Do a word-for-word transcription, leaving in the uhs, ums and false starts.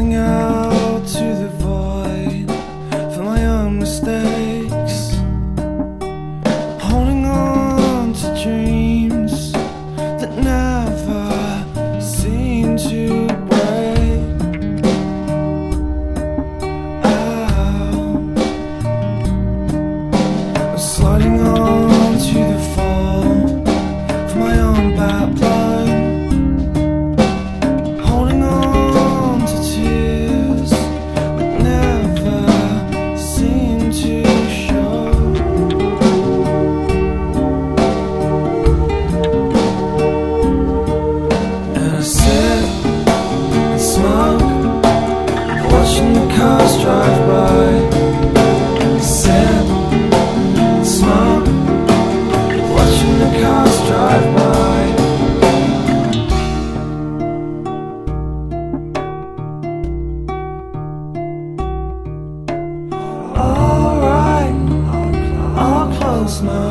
Reaching out to the void for my own mistakes, holding on to dreams that never seem to break out. I'm sliding on to the fall for my own bad blood, watching the cars drive by. Sip, smoke, watching the cars drive by. Alright, I'll close my